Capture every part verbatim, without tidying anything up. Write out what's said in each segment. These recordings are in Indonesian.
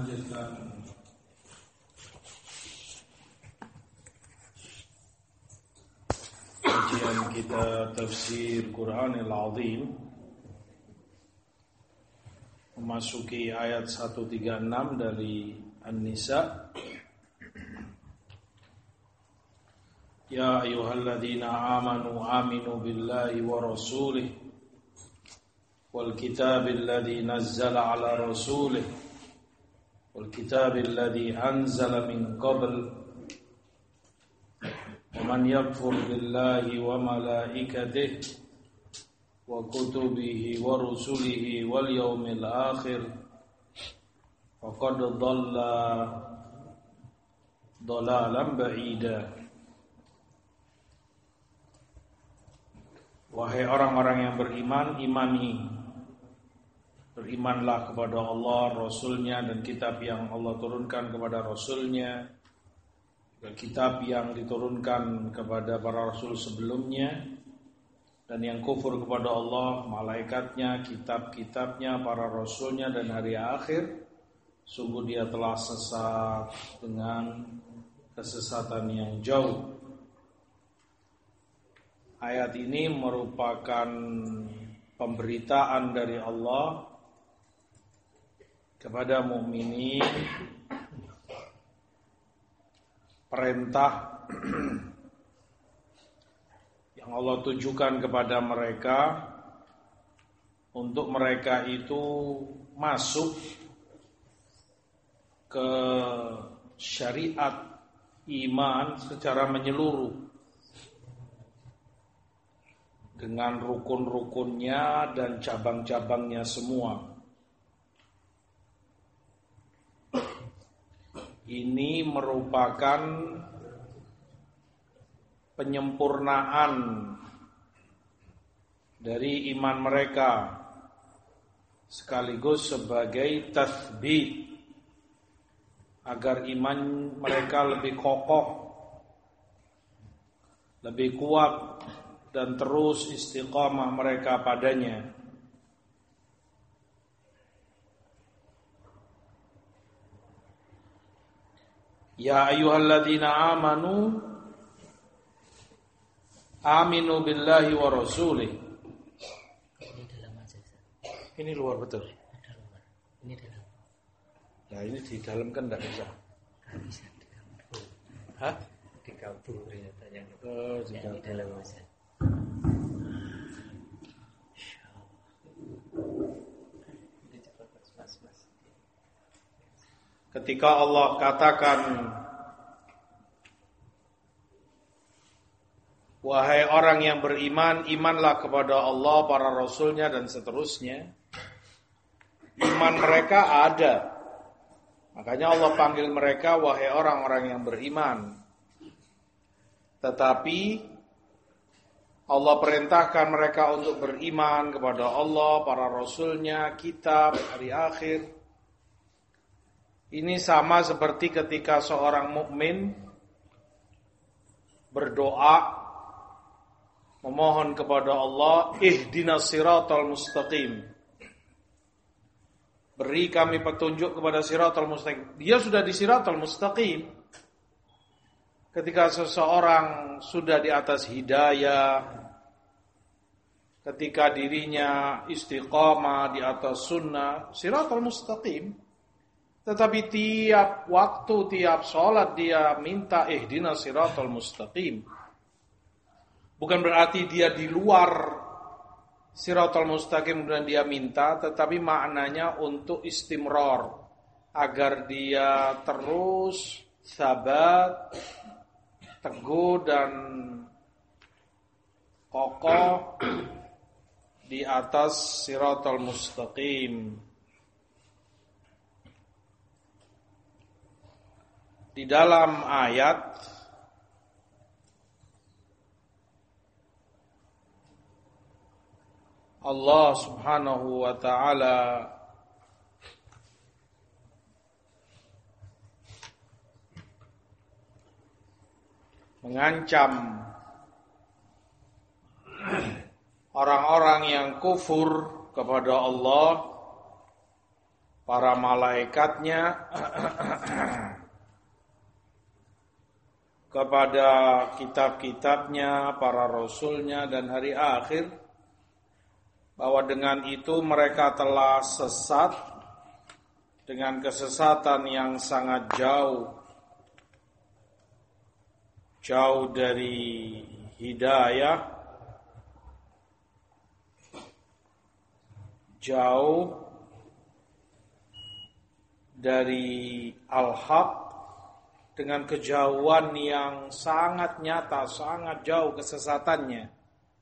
melanjutkan kajian kita tafsir Quranil Azim, memasuki ayat seratus tiga puluh enam dari An-Nisa. Ya ayyuhalladzina amanu aminu billahi wa rasulih wal kitabil ladzi nazzala ala rasulih wal kitabil ladzi anzala min qabl wa man yakfur billahi wa malaikatihi wa kutubihi wa rusulihi wal yawmil akhir faqad dhalla dhalalan ba'ida. Wahai orang-orang yang beriman, imani, berimanlah kepada Allah, Rasulnya, dan kitab yang Allah turunkan kepada Rasulnya, dan kitab yang diturunkan kepada para Rasul sebelumnya, dan yang kufur kepada Allah, malaikatnya, kitab-kitabnya, para Rasulnya, dan hari akhir, sungguh dia telah sesat dengan kesesatan yang jauh. Ayat ini merupakan pemberitaan dari Allah kepada mukminin, perintah yang Allah tujukan kepada mereka untuk mereka itu masuk ke syariat iman secara menyeluruh, dengan rukun-rukunnya dan cabang-cabangnya semua. Ini merupakan penyempurnaan dari iman mereka, sekaligus sebagai tathbit agar iman mereka lebih kokoh, lebih kuat, dan terus istiqamah mereka padanya. Ya ayyuhalladzina amanu aminu billahi wa rasulih. Ini dalam aja. Ini luar betul. Ada luar. Ini dalam. Nah ini di dalam kan enggak bisa. Enggak bisa di kabur. Hah? Di kabur ya tanya. Oh, di ya, ini dalam aja. Ketika Allah katakan, wahai orang yang beriman, imanlah kepada Allah, para Rasulnya, dan seterusnya. Iman mereka ada. Makanya Allah panggil mereka, wahai orang-orang yang beriman. Tetapi Allah perintahkan mereka untuk beriman kepada Allah, para Rasulnya, kitab, hari akhir. Ini sama seperti ketika seorang mukmin berdoa memohon kepada Allah, ihdinas siratal mustaqim. Beri kami petunjuk kepada siratal mustaqim. Dia sudah di siratal mustaqim. Ketika seseorang sudah di atas hidayah, ketika dirinya istiqamah di atas sunnah, siratal mustaqim. Tetapi tiap waktu, tiap sholat dia minta ihdinas siratal mustaqim. Bukan berarti dia di luar siratal mustaqim dan dia minta, tetapi maknanya untuk istimrar, agar dia terus sabat, teguh dan kokoh di atas siratal mustaqim. Di dalam ayat Allah Subhanahu wa ta'ala mengancam orang-orang yang kufur kepada Allah, para malaikatnya, kepada kitab-kitabnya, para rasulnya, dan hari akhir, bahwa dengan itu mereka telah sesat dengan kesesatan yang sangat jauh, jauh dari hidayah, jauh dari al-haq, dengan kejauhan yang sangat nyata, sangat jauh kesesatannya.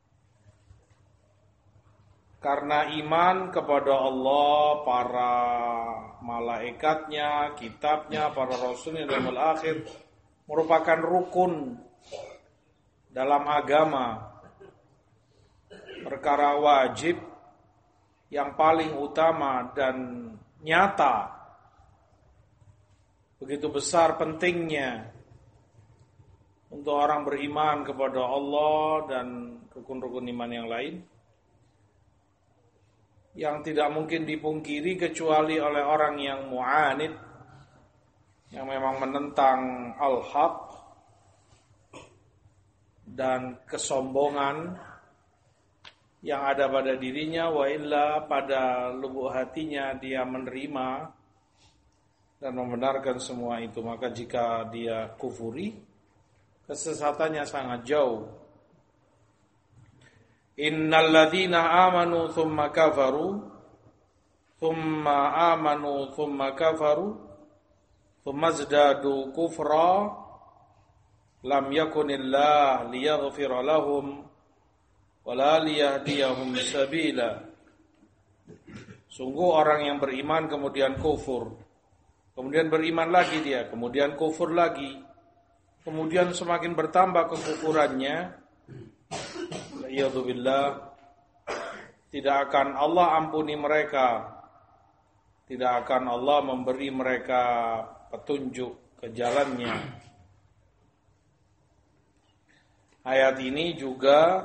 Karena iman kepada Allah, para malaikatnya, kitabnya, para rasulnya, dan al-akhir merupakan rukun dalam agama, perkara wajib yang paling utama dan nyata. Begitu besar pentingnya untuk orang beriman kepada Allah dan rukun-rukun iman yang lain, yang tidak mungkin dipungkiri kecuali oleh orang yang mu'anid, yang memang menentang al-haq dan kesombongan yang ada pada dirinya, wa illa pada lubuk hatinya dia menerima dan membenarkan semua itu. Maka jika dia kufuri, kesesatannya sangat jauh. Innal ladzina amanu thumma kafaru thumma amanu thumma kafaru thumma zdadu kufra lam yakunillah liyaghfira lahum wala liyahdiyahum sabila. Sungguh orang yang beriman kemudian kufur, kemudian beriman lagi dia, kemudian kufur lagi, kemudian semakin bertambah kekufurannya, iyadzubillah, tidak akan Allah ampuni mereka, tidak akan Allah memberi mereka petunjuk ke jalannya. Ayat ini juga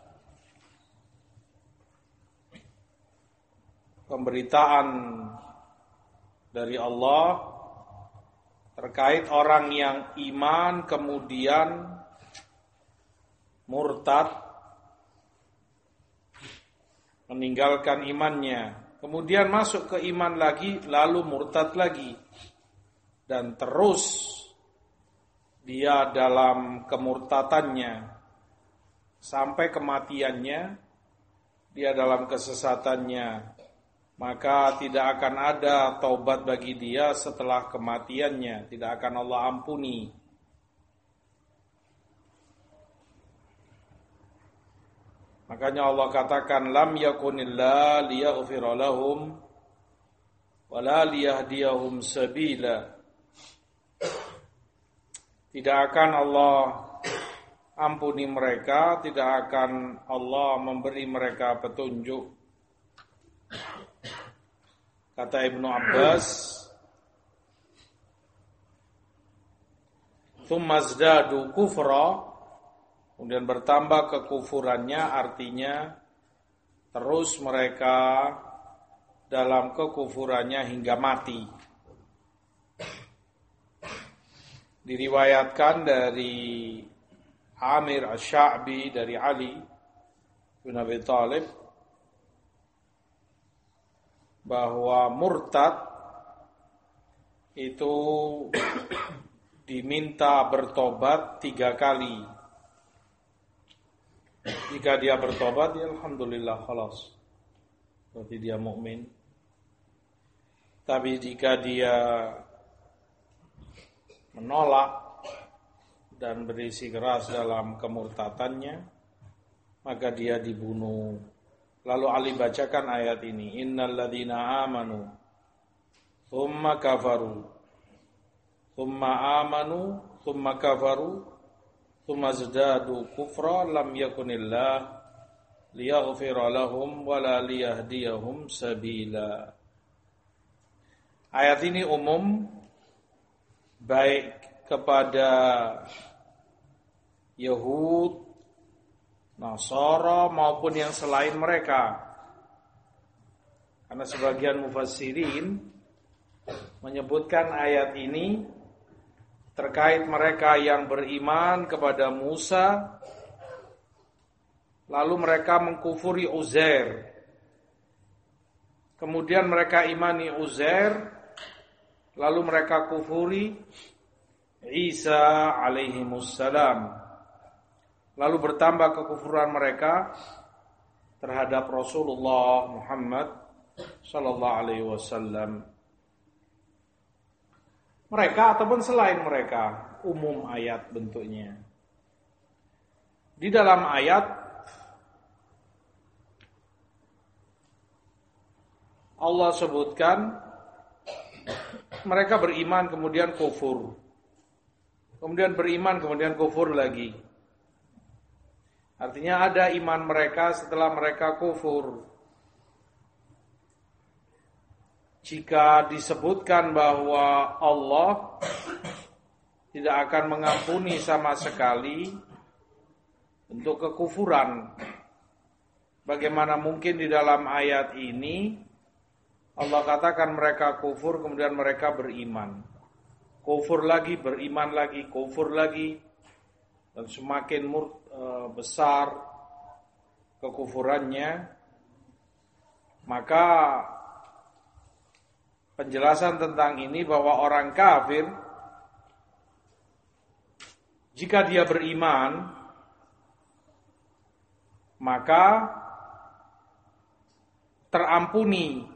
pemberitaan dari Allah terkait orang yang iman kemudian murtad, meninggalkan imannya, kemudian masuk ke iman lagi, lalu murtad lagi, dan terus dia dalam kemurtadannya sampai kematiannya, dia dalam kesesatannya. Maka tidak akan ada taubat bagi dia setelah kematiannya, tidak akan Allah ampuni. Makanya Allah katakan lam yakunillah liyaghfira lahum wala liyahdiyahum sabila. Tidak akan Allah ampuni mereka, tidak akan Allah memberi mereka petunjuk. Kata Ibnu Abbas, "Tsumma zdadu kufra", kemudian bertambah kekufurannya, artinya terus mereka dalam kekufurannya hingga mati. Diriwayatkan dari Amir Asy-Sya'bi dari Ali bin Abi Thalib bahwa murtad itu diminta bertobat tiga kali. Jika dia bertobat, ya alhamdulillah, khalas, berarti dia mukmin. Tapi jika dia menolak dan berisi keras dalam kemurtadannya, maka dia dibunuh. Lalu Ali bacakan ayat ini, innal ladzina amanu thumma kafaru thumma amanu thumma kafaru thumma zdadu kufra lam yakunillah liyaghfira lahum wala liyahdiyahum sabila. Ayat ini umum, baik kepada Yahud, Nasara maupun yang selain mereka. Karena sebagian mufassirin menyebutkan ayat ini terkait mereka yang beriman kepada Musa, lalu mereka mengkufuri Uzair. Kemudian mereka imani Uzair, lalu mereka kufuri Isa alaihimussalam. Lalu bertambah kekufuran mereka terhadap Rasulullah Muhammad sallallahu alaihi wasallam. Mereka ataupun selain mereka, umum ayat bentuknya. Di dalam ayat Allah sebutkan mereka beriman kemudian kufur. Kemudian beriman kemudian kufur lagi. Artinya ada iman mereka setelah mereka kufur. Jika disebutkan bahwa Allah tidak akan mengampuni sama sekali untuk kekufuran, bagaimana mungkin di dalam ayat ini Allah katakan mereka kufur kemudian mereka beriman. Kufur lagi, beriman lagi, kufur lagi, dan semakin mur, e, besar kekufurannya, maka penjelasan tentang ini bahwa orang kafir jika dia beriman maka terampuni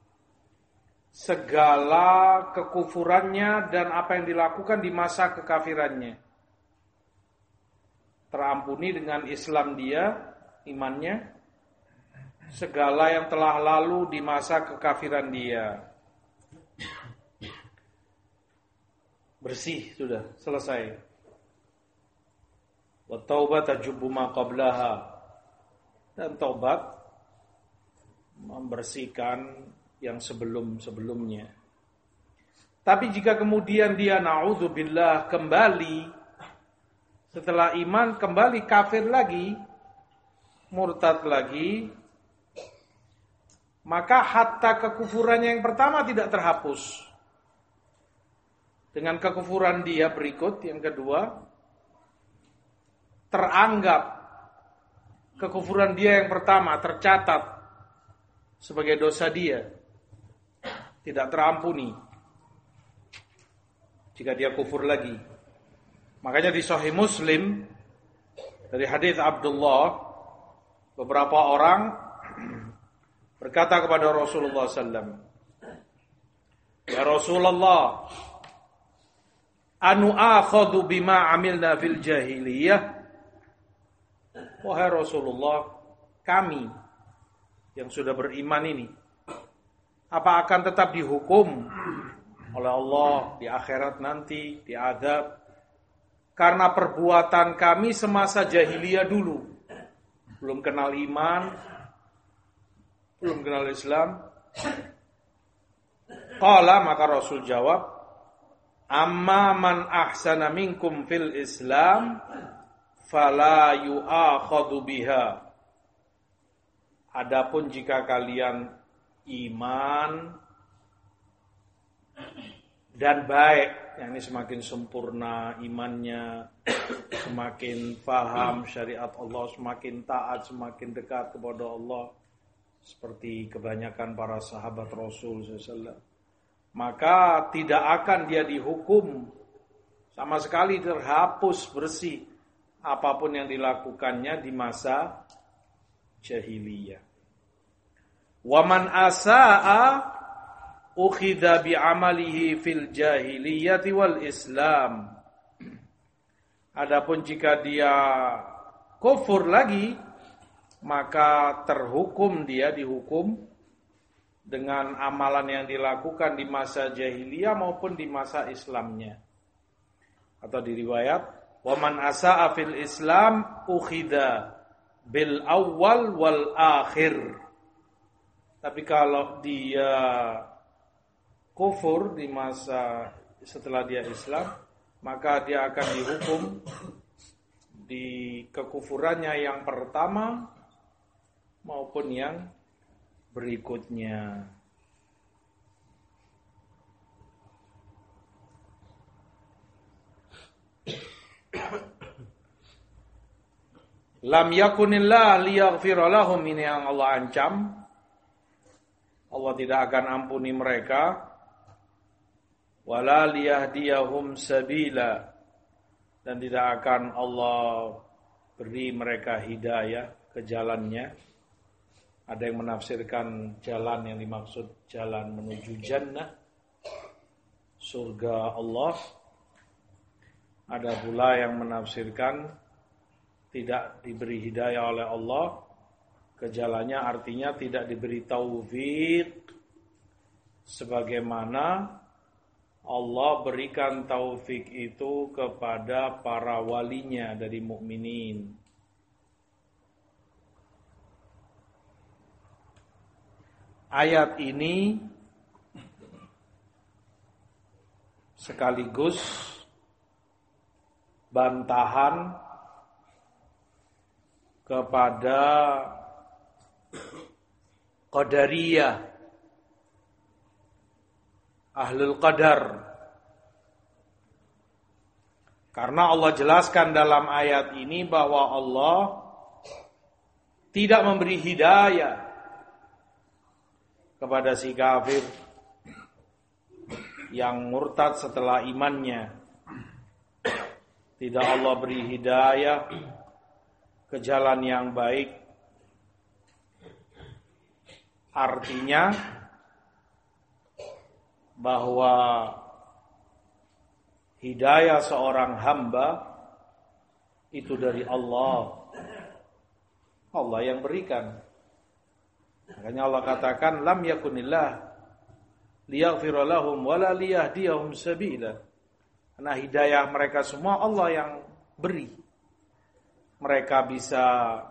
segala kekufurannya dan apa yang dilakukan di masa kekafirannya. Terampuni dengan Islam dia, imannya, segala yang telah lalu di masa kekafiran dia. Bersih sudah, selesai. Wa taubat tajubbu ma qablaha. Dan taubat membersihkan yang sebelum-sebelumnya. Tapi jika kemudian dia na'udzubillah kembali setelah iman kembali kafir lagi, murtad lagi, maka hatta kekufurannya yang pertama tidak terhapus. Dengan kekufuran dia berikut, yang kedua, teranggap kekufuran dia yang pertama tercatat sebagai dosa dia, tidak terampuni jika dia kufur lagi. Makanya di Sahih Muslim dari hadis Abdullah, beberapa orang berkata kepada Rasulullah sallallahu alaihi wasallam, "Ya Rasulullah, anu akhadhu bima amilna fil jahiliyah." Wahai Rasulullah, kami yang sudah beriman ini, apa akan tetap dihukum oleh Allah di akhirat nanti, diadab karena perbuatan kami semasa jahiliyah dulu, belum kenal iman, belum kenal Islam? Qala, maka Rasul jawab, amma man ahsana minkum fil Islam fala yu'akhadhu biha. Adapun jika kalian iman dan baik, yang ini semakin sempurna imannya, semakin paham syariat Allah, semakin taat, semakin dekat kepada Allah, seperti kebanyakan para sahabat Rasul sallallahu alaihi wasallam, maka tidak akan dia dihukum sama sekali, terhapus bersih apapun yang dilakukannya di masa jahiliyah. Waman asa'a ukhidha bi'amalihi fil jahiliyati wal Islam. Adapun jika dia kufur lagi, maka terhukum dia, dihukum dengan amalan yang dilakukan di masa jahiliyah maupun di masa Islamnya. Atau di riwayat, waman asa'a fil Islam ukhidha bil awwal wal akhir. Tapi kalau dia kufur di masa setelah dia Islam, maka dia akan dihukum di kekufurannya yang pertama maupun yang berikutnya. Lam yakunillah liyaghfira lahum, ini yang Allah ancam. Allah tidak akan ampuni mereka. Wala liyahdiyahum sabila, dan tidak akan Allah beri mereka hidayah ke jalannya. Ada yang menafsirkan jalan yang dimaksud jalan menuju jannah, surga Allah. Ada pula yang menafsirkan tidak diberi hidayah oleh Allah ke jalannya, artinya tidak diberi taufik sebagaimana Allah berikan taufik itu kepada para walinya dari mukminin. Ayat ini sekaligus bantahan kepada Qadariyah, Ahlul Qadar. Karena Allah jelaskan dalam ayat ini bahwa Allah tidak memberi hidayah kepada si kafir yang murtad setelah imannya. Tidak Allah beri hidayah ke jalan yang baik. Artinya bahwa hidayah seorang hamba itu dari Allah. Allah yang berikan. Makanya Allah katakan lam yakunillah liyaghfira lahum wala liyahdiyahum sabila. Karena hidayah mereka semua Allah yang beri. Mereka bisa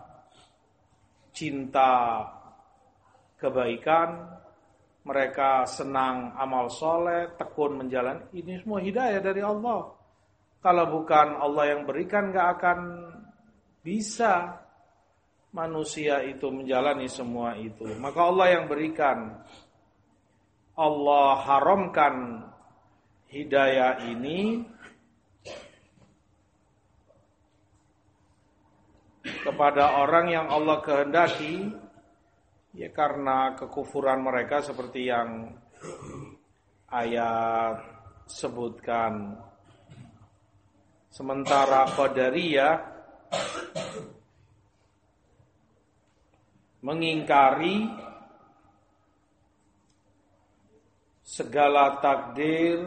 cinta kebaikan, mereka senang amal soleh, tekun menjalani. Ini semua hidayah dari Allah. Kalau bukan Allah yang berikan, gak akan bisa manusia itu menjalani semua itu. Maka Allah yang berikan. Allah haramkan hidayah ini kepada orang yang Allah kehendaki, ya karena kekufuran mereka seperti yang ayat sebutkan. Sementara Qadariyah mengingkari segala takdir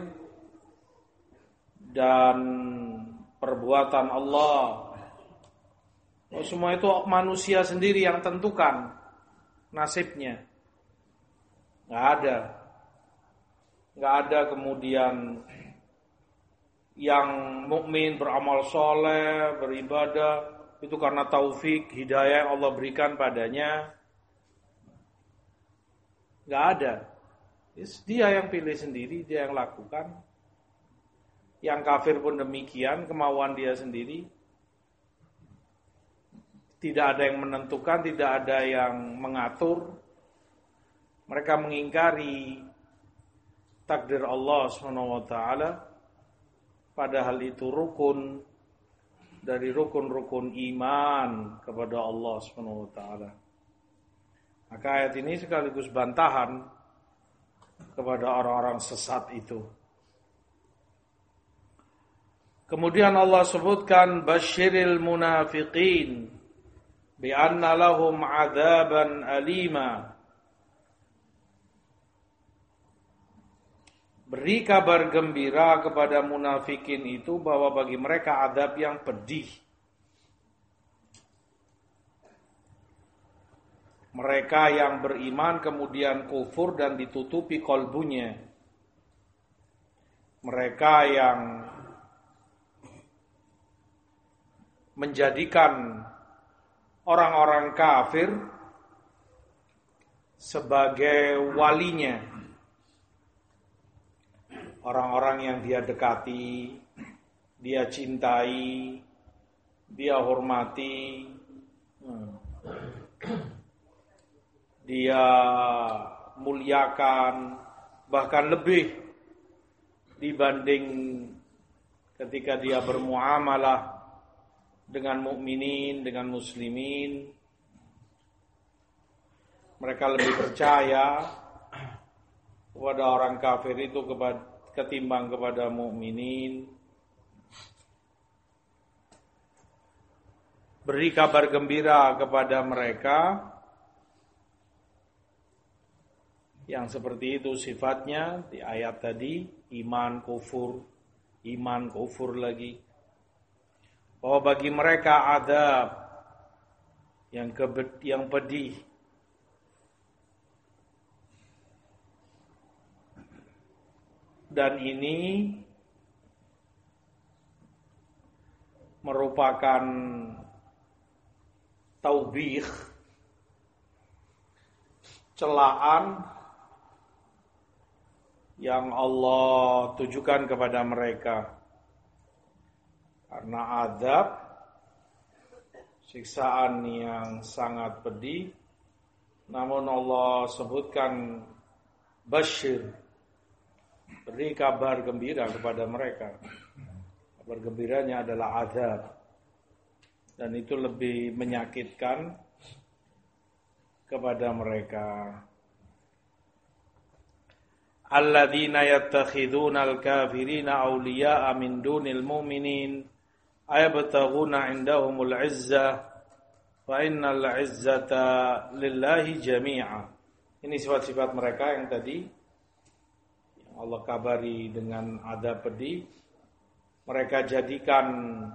dan perbuatan Allah. Semua itu manusia sendiri yang tentukan nasibnya. Nggak ada. Nggak ada kemudian yang mukmin beramal soleh, beribadah, itu karena taufik, hidayah yang Allah berikan padanya. Nggak ada. Dia yang pilih sendiri, dia yang lakukan. Yang kafir pun demikian, kemauan dia sendiri. Tidak ada yang menentukan, tidak ada yang mengatur. Mereka mengingkari takdir Allah subhanahu wa taala, padahal itu rukun dari rukun-rukun iman kepada Allah subhanahu wa taala. Maka ayat ini sekaligus bantahan kepada orang-orang sesat itu. Kemudian Allah sebutkan basyiril munafiqin bi anna lahum adzaban alima. Beri kabar gembira kepada munafikin itu bahwa bagi mereka azab yang pedih. Mereka yang beriman kemudian kufur dan ditutupi kolbunya. Mereka yang menjadikan orang-orang kafir sebagai walinya, orang-orang yang dia dekati, dia cintai, dia hormati, dia muliakan, bahkan lebih dibanding ketika dia bermuamalah dengan mukminin, dengan muslimin. Mereka lebih percaya kepada orang kafir itu ketimbang kepada mukminin. Beri kabar gembira kepada mereka yang seperti itu sifatnya di ayat tadi, iman kufur, iman kufur lagi. Bahwa bagi mereka azab yang kebet, yang pedih. Dan ini merupakan taubih, celaan yang Allah tujukan kepada mereka. Karena azab, siksaan yang sangat pedih, namun Allah sebutkan basyir, beri kabar gembira kepada mereka. Kabar gembiranya adalah azab, dan itu lebih menyakitkan kepada mereka. Alladzina yattakhiduna al-kafirina awliya'a min dunil mu'minin ayabtaghuna 'indahumul 'izzah fa innal 'izzata lillahi jami'a. Ini sifat-sifat mereka yang tadi yang Allah kabari dengan azab pedih. Mereka jadikan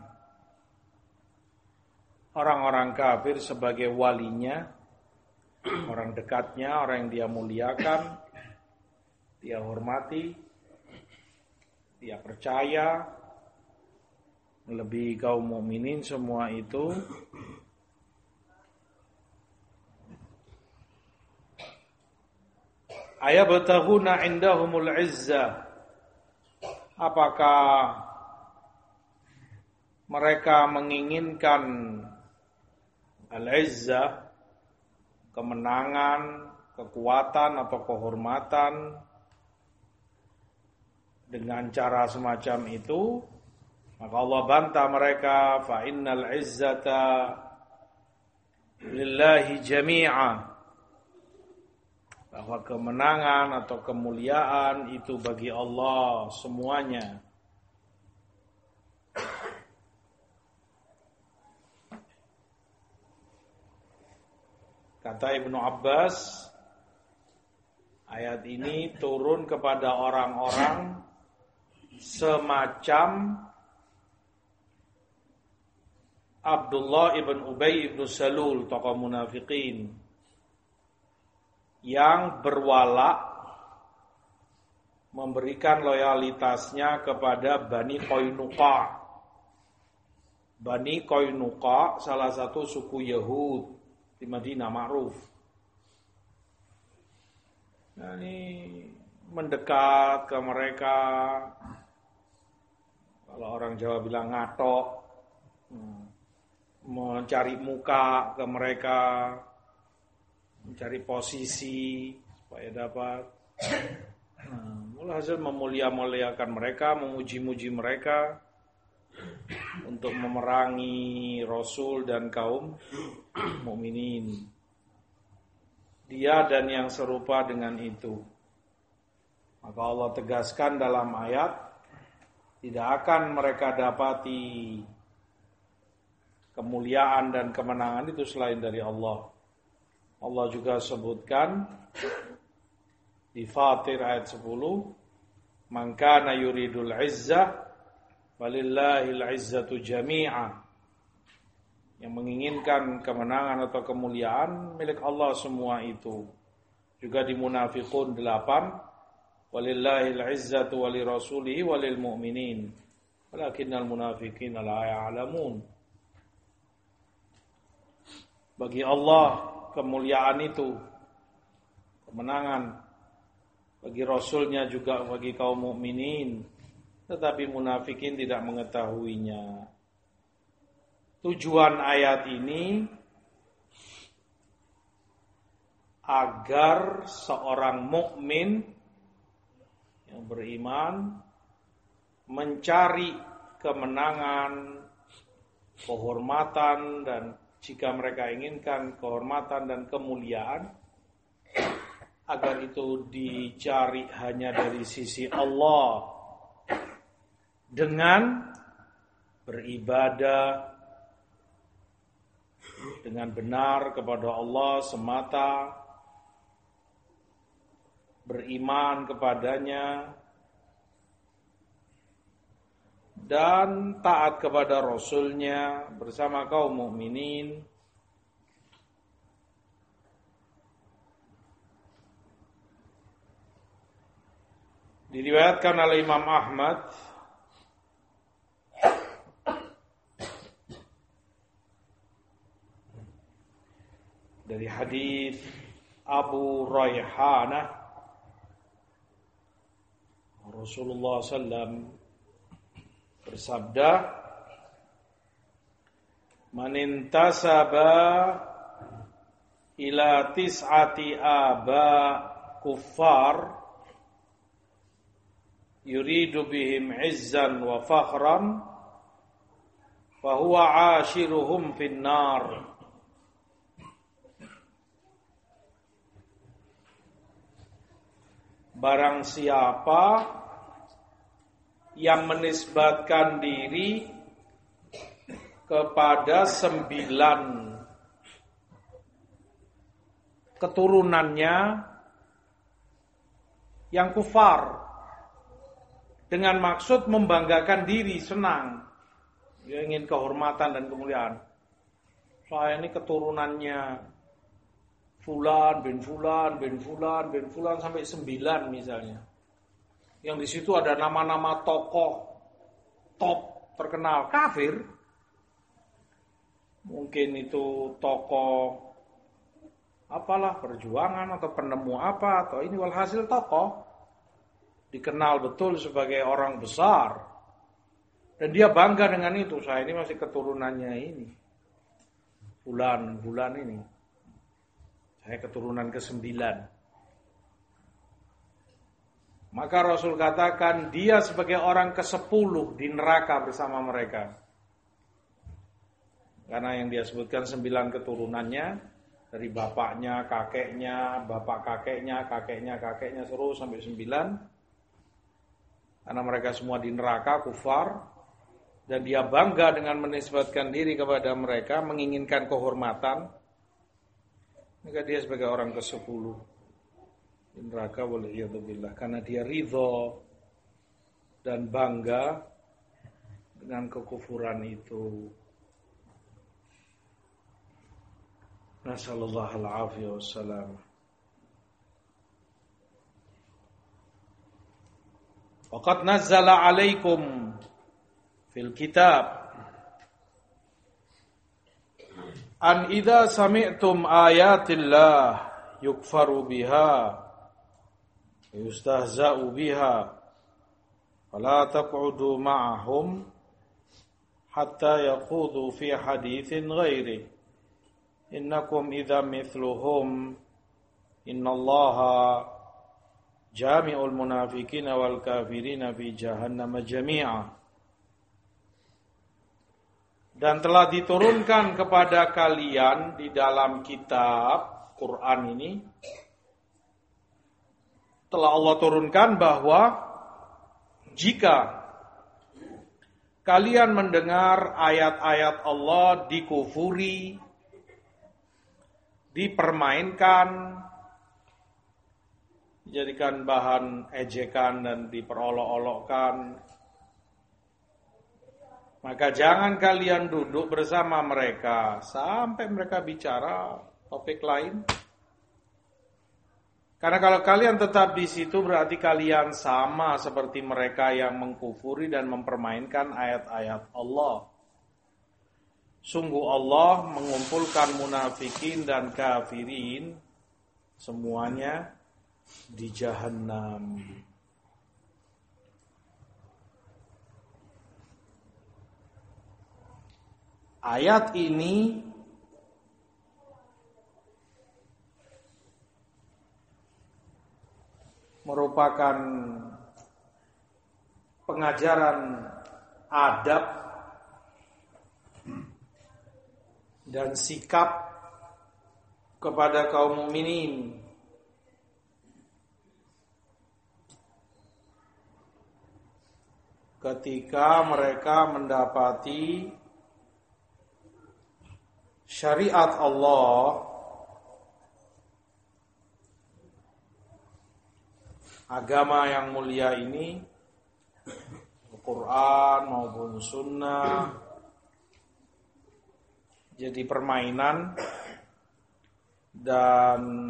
orang-orang kafir sebagai walinya, orang dekatnya, orang yang dia muliakan, dia hormati, dia percaya, melebihi kaum mukminin semua itu. Ayabtaghuna 'indahumul 'izzah. Apakah mereka menginginkan al-izzah, kemenangan, kekuatan atau kehormatan dengan cara semacam itu? Maka Allah bantah mereka, fa innal 'izzata lillahi jami'a, bahwa kemenangan atau kemuliaan itu bagi Allah semuanya. Kata Ibnu Abbas, ayat ini turun kepada orang-orang semacam Abdullah ibn Ubay ibn Salul, tokoh munafikin, yang berwala memberikan loyalitasnya kepada Bani Qainuqa. Bani Qainuqa salah satu suku Yahud di Madinah, ma'ruf. Nah, ini mendekat ke mereka, kalau orang Jawa bilang ngatok, mencari muka ke mereka, mencari posisi supaya dapat. Nah, mulai hasil memulia-muliakan mereka, memuji-muji mereka untuk memerangi Rasul dan kaum mukminin. Dia dan yang serupa dengan itu. Maka Allah tegaskan dalam ayat, tidak akan mereka dapati kemuliaan dan kemenangan itu selain dari Allah. Allah juga sebutkan di Fatir ayat sepuluh, man kana yuridul izzah walillahil izzatu jami'a. Yang menginginkan kemenangan atau kemuliaan milik Allah semua itu. Juga di Munafiqun delapan, walillahil izzatu walirasulihi walil mu'minin walakinnal munafiqina la ya'lamun. Bagi Allah kemuliaan itu, kemenangan, bagi Rasulnya juga bagi kaum mukminin, tetapi munafikin tidak mengetahuinya. Tujuan ayat ini agar seorang mukmin yang beriman mencari kemenangan, kehormatan, dan jika mereka inginkan kehormatan dan kemuliaan, agar itu dicari hanya dari sisi Allah dengan beribadah dengan benar kepada Allah semata, beriman kepadanya, dan taat kepada Rasulnya bersama kaum mukminin. Diriwayatkan oleh Imam Ahmad dari hadis Abu Raihanah, Rasulullah sallallahu alaihi wasallam bersabda, "Man intasaba ila tis'ati aba kuffar yuridu bihim izzan wa fakhran fa huwa 'ashiruhum fin nar." Barang siapa yang menisbatkan diri kepada sembilan keturunannya yang kufar dengan maksud membanggakan diri, senang, dia ingin kehormatan dan kemuliaan. Saya ini keturunannya Fulan bin Fulan bin Fulan bin Fulan sampai sembilan misalnya. Yang di situ ada nama-nama tokoh top terkenal kafir. Mungkin itu tokoh apalah, perjuangan atau penemu apa, atau ini walhasil tokoh dikenal betul sebagai orang besar. Dan dia bangga dengan itu, saya ini masih keturunannya ini. Fulan, Fulan ini. Saya keturunan kesembilan. Maka Rasul katakan dia sebagai orang kesepuluh di neraka bersama mereka. Karena yang dia sebutkan sembilan keturunannya, dari bapaknya, kakeknya, bapak kakeknya, kakeknya, kakeknya, terus sampai sembilan. Karena mereka semua di neraka, kufar. Dan dia bangga dengan menisbatkan diri kepada mereka, menginginkan kehormatan. Maka dia sebagai orang kesepuluh di neraka, waliyadzubillah, karena dia ridho dan bangga dengan kekufuran itu. Nasallallahu alaihi wasallam. Waqad nazzala alaikum fil kitab an idza sami'tum ayatillah yukfaru biha yustahza'u biha fala taq'udu ma'ahum hatta yaqudu fi haditsin ghairi innakum idza mithluhum innallaha jami'ul munafiqina wal kafirina fi jahannam jami'a. Dan telah diturunkan kepada kalian di dalam kitab Quran ini, telah Allah turunkan bahwa jika kalian mendengar ayat-ayat Allah dikufuri, dipermainkan, dijadikan bahan ejekan dan diperolok-olokkan, maka jangan kalian duduk bersama mereka sampai mereka bicara topik lain. Karena kalau kalian tetap di situ berarti kalian sama seperti mereka yang mengkufuri dan mempermainkan ayat-ayat Allah. Sungguh Allah mengumpulkan munafikin dan kafirin semuanya di Jahannam. Ayat ini merupakan pengajaran adab dan sikap kepada kaum mukminin ketika mereka mendapati syariat Allah, agama yang mulia ini, Al-Quran maupun Sunnah, jadi permainan dan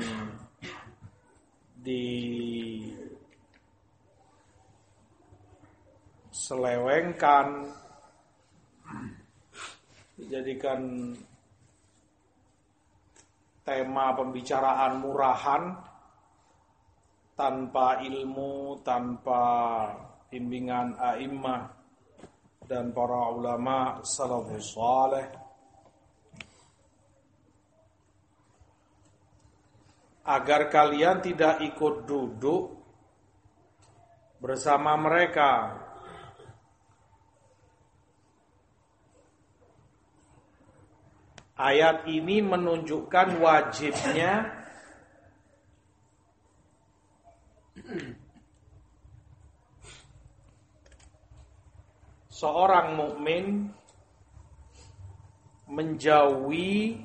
diselewengkan, dijadikan tema pembicaraan murahan tanpa ilmu, tanpa bimbingan a'immah dan para ulama salafus saleh. Agar kalian tidak ikut duduk bersama mereka. Ayat ini menunjukkan wajibnya seorang mukmin menjauhi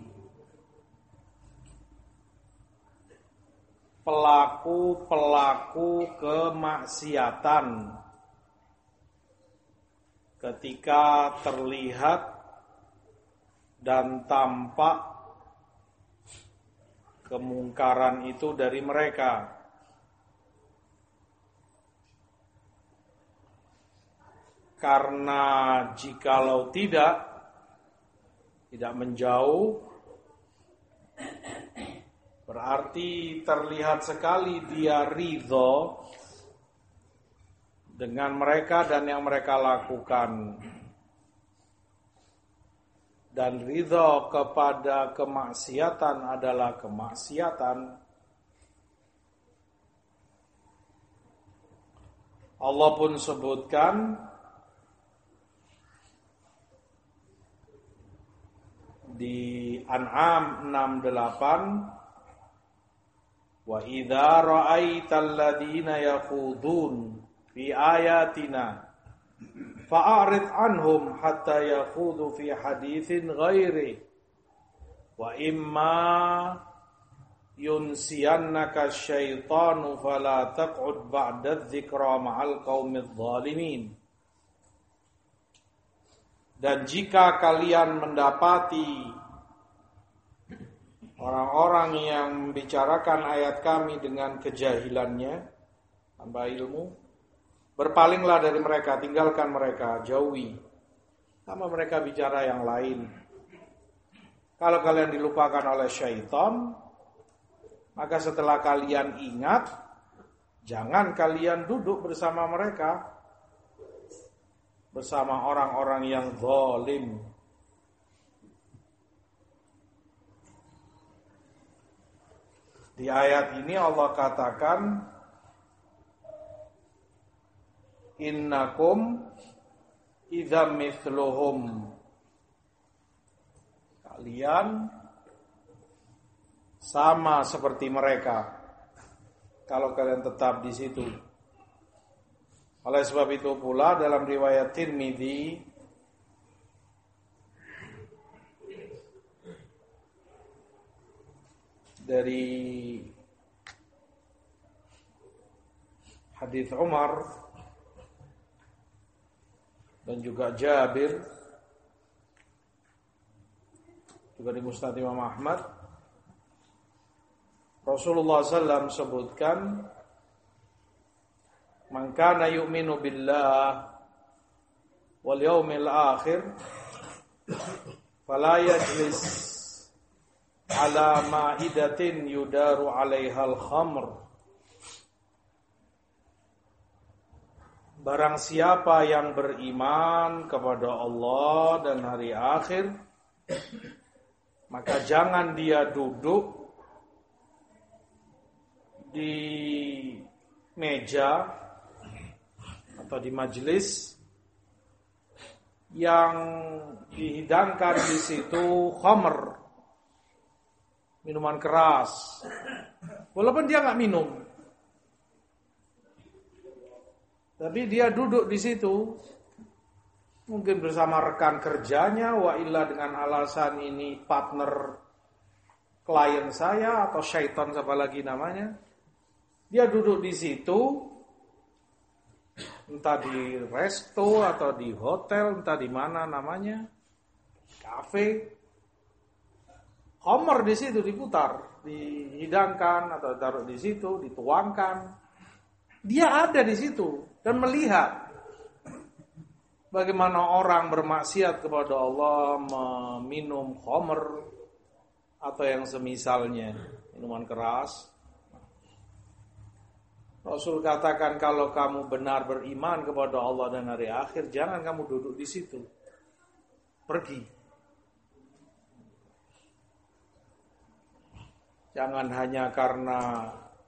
pelaku-pelaku kemaksiatan ketika terlihat dan tampak kemungkaran itu dari mereka. Karena jikalau tidak, tidak menjauh, berarti terlihat sekali dia ridho dengan mereka dan yang mereka lakukan. Dan ridho kepada kemaksiatan adalah kemaksiatan. Allah pun sebutkan di An'am enam delapan, wa idza ra'aital ladina yakhudun fi ayatina fa'arid anhum hatta yakhudu fi haditsin ghairi wa imma yunsiyannaka syaitanu fala taq'ud ba'da dzikra ma'al qaumidz zalimin. Dan jika kalian mendapati orang-orang yang membicarakan ayat kami dengan kejahilannya, tanpa ilmu, berpalinglah dari mereka, tinggalkan mereka, jauhi. Sama mereka bicara yang lain. Kalau kalian dilupakan oleh syaitan, maka setelah kalian ingat, jangan kalian duduk bersama mereka, bersama orang-orang yang zalim. Di ayat ini Allah katakan, innakum idza mithluhum, kalian sama seperti mereka kalau kalian tetap di situ. Oleh sebab itu pula dalam riwayat Tirmidzi dari hadis Umar dan juga Jabir, juga di Musnad Imam Ahmad, Rasulullah sallallahu alaihi wasallam sebutkan, man kana yu'minu billah wal yawmil akhir fala yajlis ala ma'idatin yudaru 'alaiha al-khamr. Barang siapa yang beriman kepada Allah dan hari akhir, maka jangan dia duduk di meja atau di majelis yang dihidangkan di situ khamr, minuman keras, walaupun dia nggak minum, tapi dia duduk di situ, mungkin bersama rekan kerjanya, wa illa dengan alasan ini partner klien saya atau syaitan siapa lagi namanya, dia duduk di situ, entah di resto atau di hotel, entah di mana namanya, kafe, khamr di situ diputar, dihidangkan atau taruh di situ, dituangkan. Dia ada di situ dan melihat bagaimana orang bermaksiat kepada Allah meminum khamr atau yang semisalnya, minuman keras. Rasul katakan, kalau kamu benar beriman kepada Allah dan hari akhir, jangan kamu duduk di situ. Pergi. Jangan hanya karena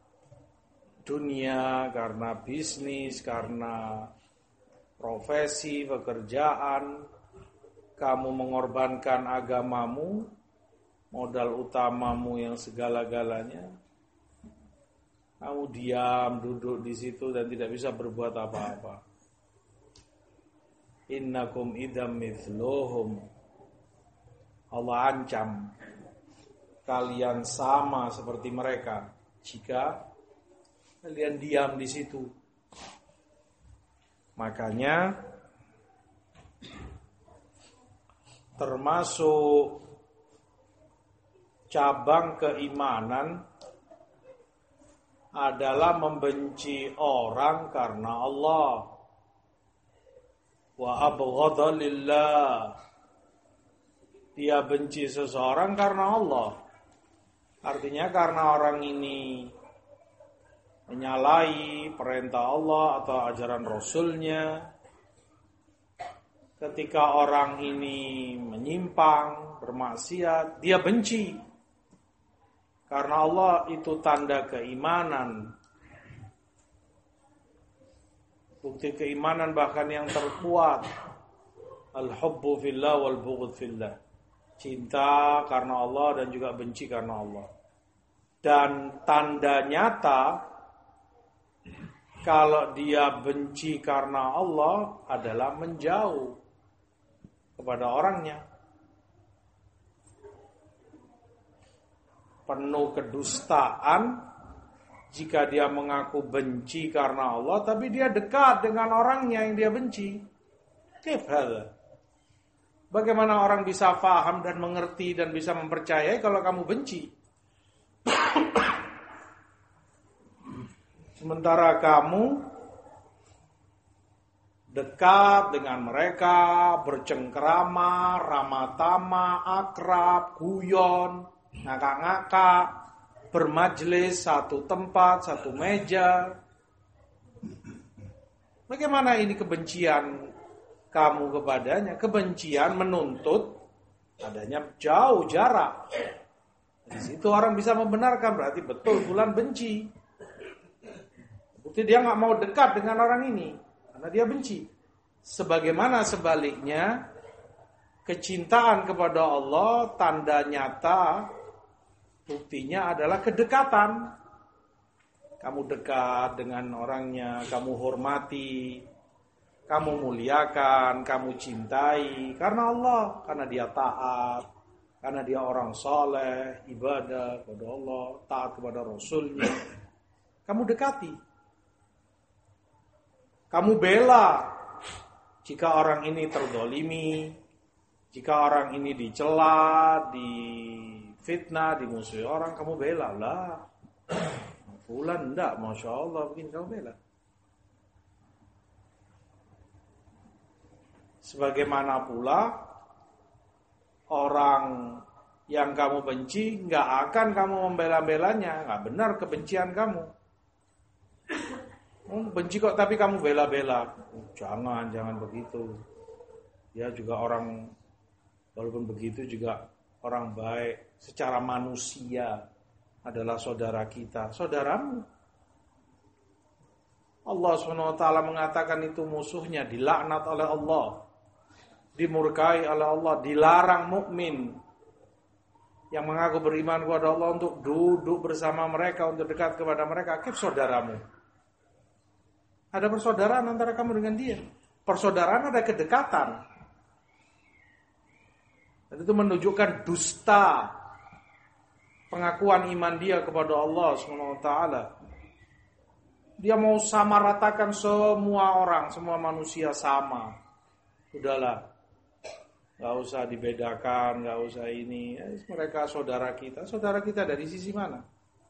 dunia, karena bisnis, karena profesi, pekerjaan, kamu mengorbankan agamamu, modal utamamu yang segala-galanya. Kamu diam, duduk di situ dan tidak bisa berbuat apa-apa. Innakum idam mithluhum. Allah ancam, kalian sama seperti mereka jika kalian diam di situ. Makanya termasuk cabang keimanan adalah membenci orang karena Allah. Wa abghadha lillah. Dia benci seseorang karena Allah. Artinya karena orang ini menyalahi perintah Allah atau ajaran Rasulnya. Ketika orang ini menyimpang, bermaksiat, dia benci. Karena Allah itu tanda keimanan. Bukti keimanan bahkan yang terkuat. Al-hubbu fillah wal bughd fillah. Cinta karena Allah dan juga benci karena Allah. Dan tanda nyata kalau dia benci karena Allah adalah menjauh kepada orangnya. Penuh kedustaan jika dia mengaku benci karena Allah, tapi dia dekat dengan orangnya yang dia benci. Kifal. Bagaimana orang bisa faham dan mengerti dan bisa mempercayai kalau kamu benci? Sementara kamu dekat dengan mereka, bercengkrama, ramah tamah, akrab, guyon, ngakak-ngakak, bermajlis satu tempat, satu meja. Bagaimana ini kebencian kamu kepadanya? Kebencian menuntut adanya jauh jarak. Di situ orang bisa membenarkan, berarti betul fulan benci. Bukti dia nggak mau dekat dengan orang ini karena dia benci. Sebagaimana sebaliknya, kecintaan kepada Allah tanda nyata. Buktinya adalah kedekatan. Kamu dekat dengan orangnya, kamu hormati, kamu muliakan, kamu cintai karena Allah, karena dia taat, karena dia orang soleh, ibadah kepada Allah, taat kepada Rasulnya. Kamu dekati. Kamu bela jika orang ini terdolimi, jika orang ini dicela, di fitnah, dimusuhi orang, kamu bela lah. Fulan enggak, Masya Allah, begini kamu bela. Sebagaimana pula orang yang kamu benci, enggak akan kamu membela-belanya, enggak benar kebencian kamu. Oh, benci kok tapi kamu bela-bela. Oh, jangan, jangan begitu. Dia juga orang, walaupun begitu juga orang baik. Secara manusia adalah saudara kita, saudaramu. Allah subhanahu wa taala mengatakan itu musuhnya, dilaknat oleh Allah. dimurkai oleh Allah, dilarang mukmin yang mengaku beriman kepada Allah untuk duduk bersama mereka, untuk dekat kepada mereka. Kif saudaramu. Ada persaudaraan antara kamu dengan dia. Persaudaraan ada kedekatan. Dan itu menunjukkan dusta pengakuan iman dia kepada Allah subhanahu wa taala. Dia mau samaratakan semua orang, semua manusia sama. Udahlah. Gak usah dibedakan, gak usah ini. Mereka saudara kita. Saudara kita dari sisi mana?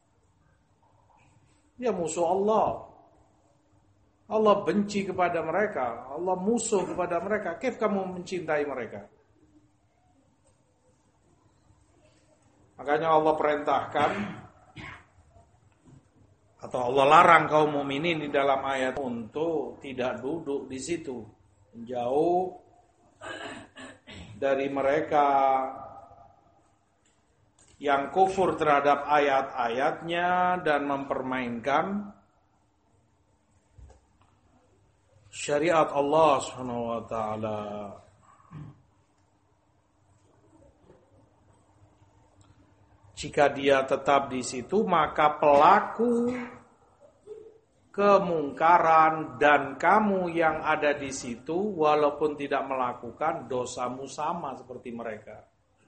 Dia musuh Allah. Allah benci kepada mereka. Allah musuh kepada mereka. Kif kamu mencintai mereka? Makanya Allah perintahkan atau Allah larang kaum mukminin di dalam ayat untuk tidak duduk di situ. Jauh dari mereka yang kufur terhadap ayat-ayatnya dan mempermainkan syariat Allah Subhanahu wa taala. Jika dia tetap di situ, maka pelaku kemungkaran dan kamu yang ada di situ walaupun tidak melakukan, dosamu sama seperti mereka.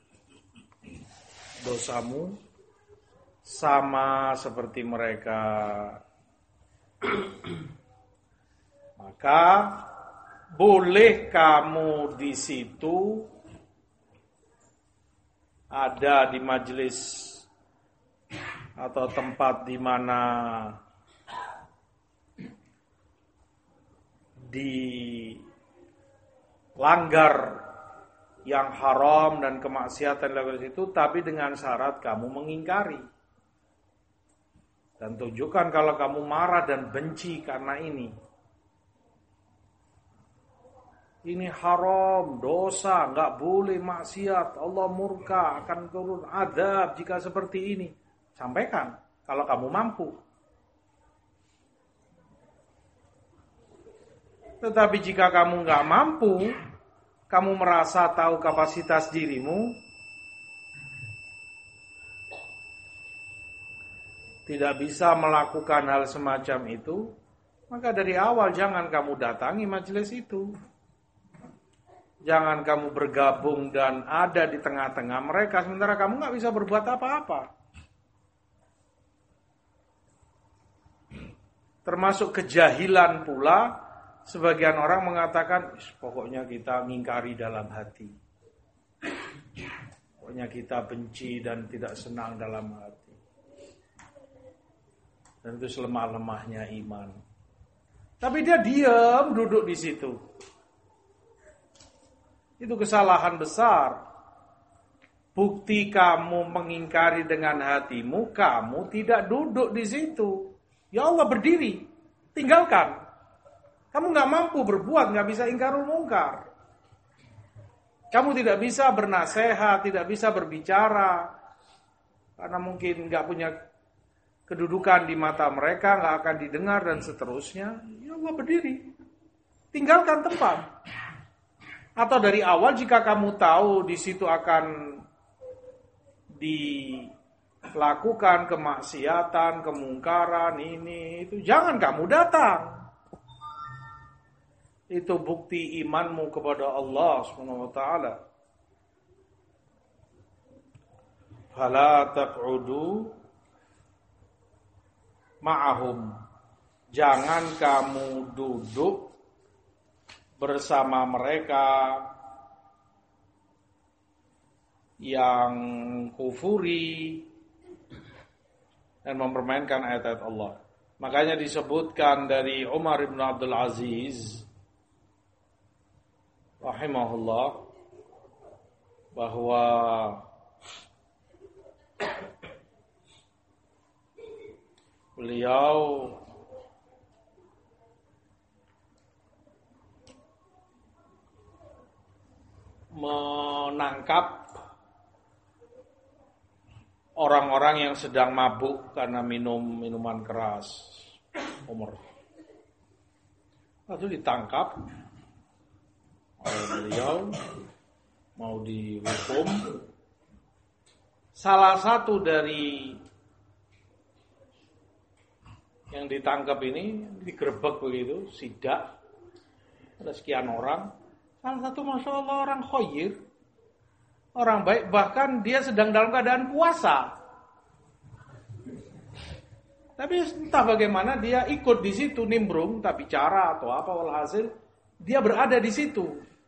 Dosamu sama seperti mereka. Maka boleh kamu di situ ada di majelis atau tempat di mana dilanggar yang haram dan kemaksiatan di situ, tapi dengan syarat kamu mengingkari dan tunjukkan kalau kamu marah dan benci karena ini. Ini haram, dosa, enggak boleh maksiat, Allah murka, akan turun azab jika seperti ini. Sampaikan kalau kamu mampu. Tetapi jika kamu enggak mampu, kamu merasa tahu kapasitas dirimu, tidak bisa melakukan hal semacam itu, maka dari awal jangan kamu datangi majelis itu. Jangan kamu bergabung dan ada di tengah-tengah mereka sementara kamu gak bisa berbuat apa-apa. Termasuk kejahilan pula, sebagian orang mengatakan, pokoknya kita mengingkari dalam hati. Pokoknya kita benci dan tidak senang dalam hati. Dan itu selemah-lemahnya iman. Tapi dia diam duduk di situ. Itu kesalahan besar. Bukti kamu mengingkari dengan hatimu, kamu tidak duduk di situ. Ya Allah, berdiri, tinggalkan. Kamu gak mampu berbuat, gak bisa ingkarul mungkar. Kamu tidak bisa bernasehat, tidak bisa berbicara. Karena mungkin gak punya kedudukan di mata mereka, gak akan didengar dan seterusnya. Ya Allah, berdiri, tinggalkan tempat. Atau dari awal jika kamu tahu di situ akan dilakukan kemaksiatan, kemungkaran, ini, itu, jangan kamu datang. Itu bukti imanmu kepada Allah subhanahu wa taala. Fala taq'udu ma'ahum. Jangan kamu duduk bersama mereka yang kufuri dan mempermainkan ayat-ayat Allah. Makanya disebutkan dari Umar bin Abdul Aziz rahimahullah bahwa beliau menangkap orang-orang yang sedang mabuk karena minum minuman keras. Umar. Lalu ditangkap, oleh beliau, mau dihukum. Salah satu dari yang ditangkap ini digerebek begitu, sidak, ada sekian orang. Salah satu masya Allah orang khoyir, orang baik, bahkan dia sedang dalam keadaan puasa. Tapi entah bagaimana dia ikut di situ, nimbrung, tak bicara atau apa, walhasil dia berada di situ.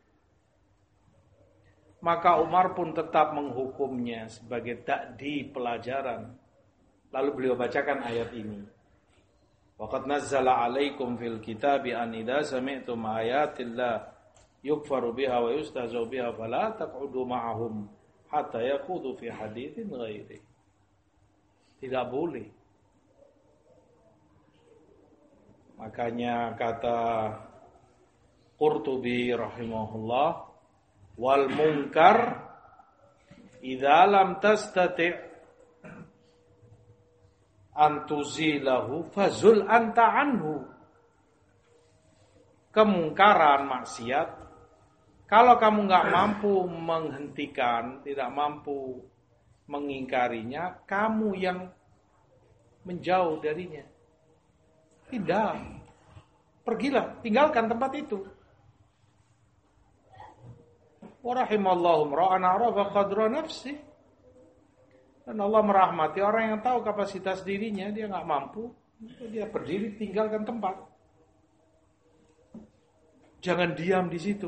Maka Umar pun tetap menghukumnya sebagai takdi pelajaran. Lalu beliau bacakan ayat ini. Waqad nazzala 'alaikum fil kitabi an idza sami'tum ayatillah yukfaru biha wa yustahza'u biha fala taq'udu ma'ahum hatta yaqudu fi haditsin ghairi. Tidak boleh. Makanya kata Qurtubi rahimahullah, wal munkar idza lam tastati' an tuzilahu fazul anta anhu. Kemungkaran maksiat, kalau kamu enggak mampu menghentikan, tidak mampu mengingkarinya, kamu yang menjauh darinya. Tidak. Pergilah, tinggalkan tempat itu. Wa rahimallahu ra'an arafa qadra nafsi. Dan Allah merahmati orang yang tahu kapasitas dirinya, dia enggak mampu, dia berdiri, tinggalkan tempat. Jangan diam di situ.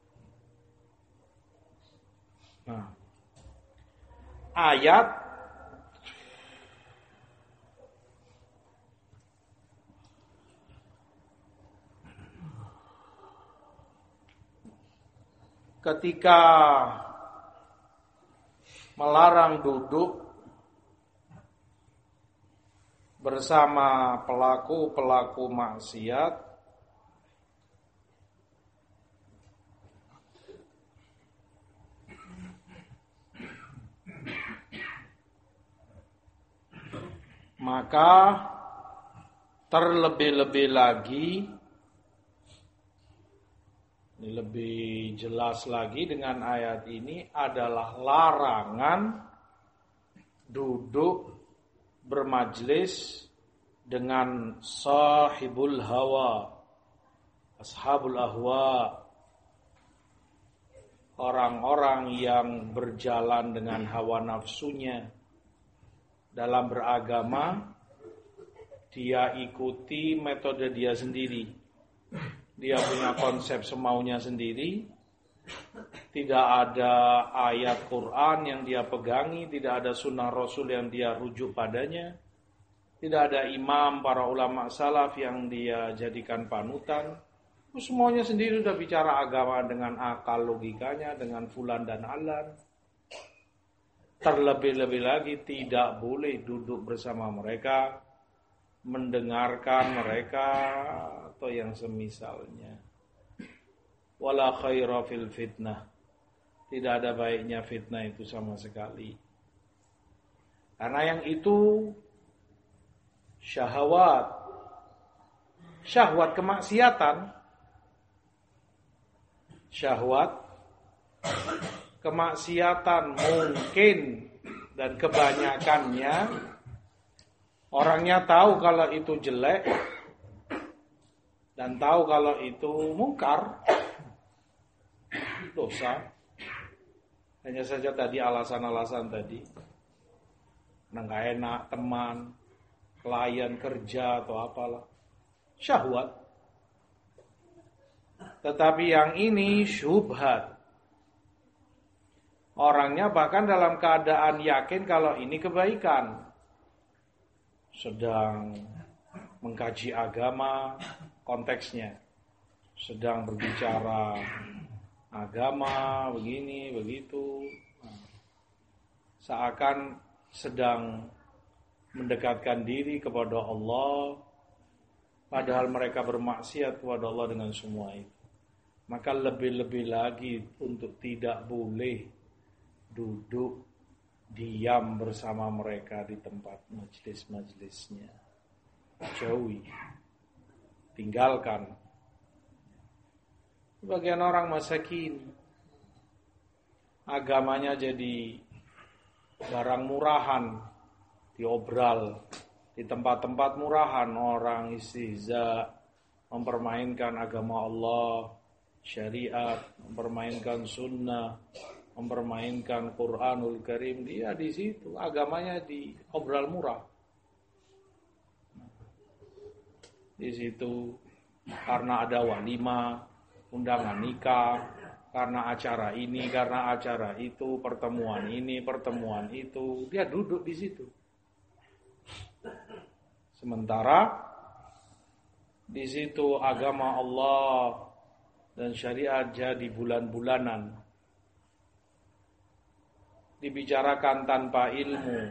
Nah, ayat ketika melarang duduk bersama pelaku-pelaku maksiat, maka terlebih-lebih lagi, ini lebih jelas lagi dengan ayat ini, adalah larangan duduk bermajlis dengan sahibul hawa, ashabul ahwa, orang-orang yang berjalan dengan hawa nafsunya. Dalam beragama, dia ikuti metode dia sendiri. Dia punya konsep semaunya sendiri. Tidak ada ayat Quran yang dia pegangi, tidak ada sunnah Rasul yang dia rujuk padanya, tidak ada imam para ulama salaf yang dia jadikan panutan. Semuanya sendiri sudah bicara agama dengan akal logikanya, dengan fulan dan alan. Terlebih-lebih lagi tidak boleh duduk bersama mereka, mendengarkan mereka atau yang semisalnya. Wala khaira fil fitnah. Tidak ada baiknya fitnah itu sama sekali. Karena yang itu syahwat. Syahwat kemaksiatan. Syahwat kemaksiatan mungkin dan kebanyakannya orangnya tahu kalau itu jelek dan tahu kalau itu mungkar, dosa. Hanya saja tadi alasan-alasan tadi, nggak enak teman, klien kerja atau apalah, syahwat. Tetapi yang ini syubhat. Orangnya bahkan dalam keadaan yakin kalau ini kebaikan. Sedang mengkaji agama, konteksnya. Sedang berbicara agama, begini, begitu. Seakan sedang mendekatkan diri kepada Allah. Padahal mereka bermaksiat kepada Allah dengan semua itu. Maka lebih-lebih lagi untuk tidak boleh duduk diam bersama mereka di tempat majlis-majlisnya. Jauhi, tinggalkan. Sebagian orang masakin, agamanya jadi barang murahan, diobral di tempat-tempat murahan. Orang istihza, mempermainkan agama Allah, syariat, mempermainkan sunnah, mempermainkan Quranul Karim. Dia di situ agamanya diobral murah. Di situ karena ada walimah, undangan nikah, karena acara ini, karena acara itu, pertemuan ini, pertemuan itu, dia duduk di situ. Sementara di situ agama Allah dan syariat jadi bulan-bulanan, dibicarakan tanpa ilmu.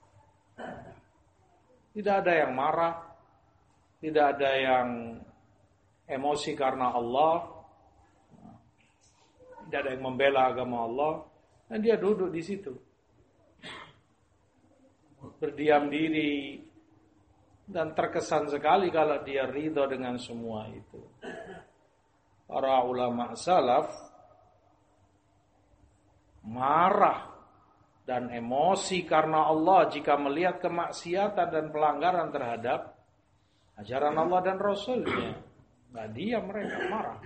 Tidak ada yang marah, tidak ada yang emosi karena Allah, tidak ada yang membela agama Allah, dan dia duduk di situ, berdiam diri, dan terkesan sekali kalau dia ridho dengan semua itu. Para ulama salaf marah dan emosi karena Allah jika melihat kemaksiatan dan pelanggaran terhadap ajaran Allah dan Rasulnya. Nah, dia mereka marah.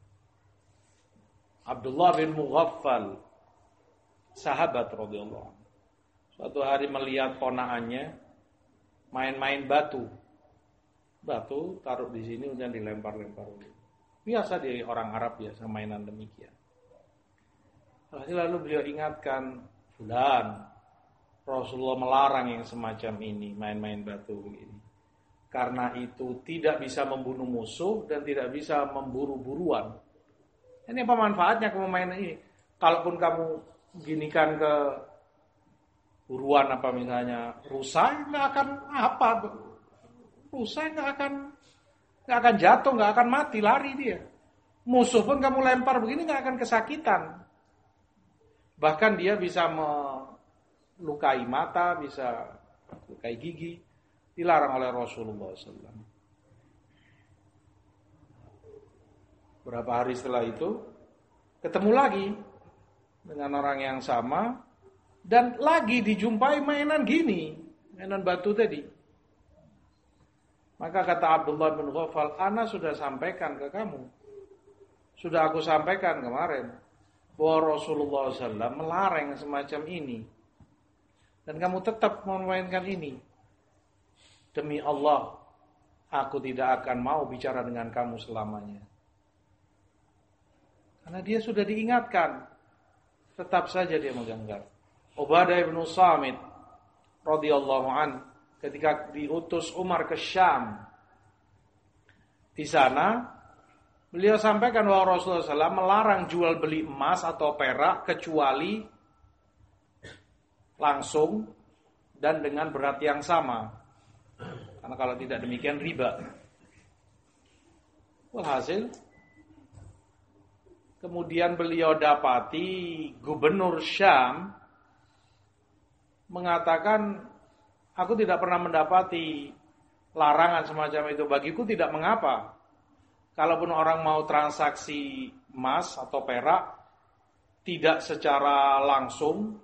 Abdullah bin Mughaffal, sahabat radhiyallahu anhu, suatu hari melihat ponakannya main-main batu. Batu taruh di sini kemudian dilempar-lempar. Biasa di orang Arab biasa mainan demikian. Lalu beliau ingatkan, "Fulan, Rasulullah melarang yang semacam ini, main-main batu begini. Karena itu tidak bisa membunuh musuh dan tidak bisa memburu buruan. Ini apa manfaatnya kamu main ini? Kalaupun kamu ginikan ke buruan apa misalnya rusa, nggak akan apa, rusa nggak akan nggak akan jatuh, nggak akan mati, lari dia. Musuh pun kamu lempar begini nggak akan kesakitan. Bahkan dia bisa melukai mata, bisa lukai gigi. Dilarang oleh Rasulullah shallallahu alaihi wasallam. Berapa hari setelah itu ketemu lagi dengan orang yang sama dan lagi dijumpai mainan gini, mainan batu tadi. Maka kata Abdullah bin Ghaffal, ana sudah sampaikan ke kamu, sudah aku sampaikan kemarin bahwa Rasulullah shallallahu alaihi wasallam melarang semacam ini dan kamu tetap memainkan ini. Demi Allah, aku tidak akan mau bicara dengan kamu selamanya. Karena dia sudah diingatkan, tetap saja dia menggenggam. Ubadah bin Samit radhiyallahu an, ketika diutus Umar ke Syam, di sana beliau sampaikan bahwa Rasulullah shallallahu alaihi wasallam melarang jual beli emas atau perak kecuali langsung dan dengan berat yang sama. Karena kalau tidak demikian riba. Walhasil kemudian beliau dapati gubernur Syam mengatakan, aku tidak pernah mendapati larangan semacam itu, bagiku tidak mengapa. Kalaupun orang mau transaksi emas atau perak tidak secara langsung,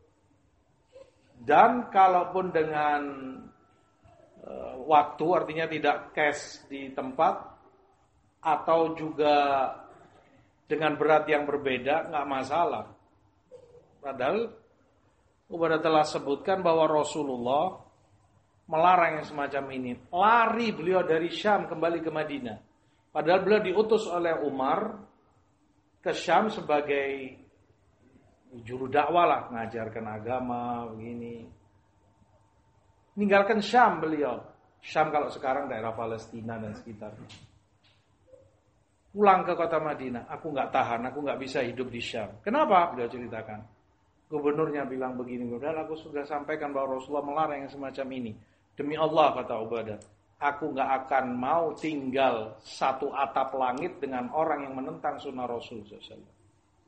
dan kalaupun dengan waktu, artinya tidak cash di tempat, atau juga dengan berat yang berbeda, nggak masalah. Padahal Ubadah telah sebutkan bahwa Rasulullah melarang yang semacam ini. Lari beliau dari Syam kembali ke Madinah. Padahal beliau diutus oleh Umar ke Syam sebagai juru dakwah lah, mengajarkan agama begini. Meninggalkan Syam beliau. Syam kalau sekarang daerah Palestina dan sekitarnya. Pulang ke kota Madinah. Aku gak tahan, aku gak bisa hidup di Syam. Kenapa? Beliau ceritakan. Gubernurnya bilang begini, padahal aku sudah sampaikan bahwa Rasulullah melarang yang semacam ini. Demi Allah, kata Ubadah, aku gak akan mau tinggal satu atap langit dengan orang yang menentang sunnah Rasul shallallahu alaihi wasallam.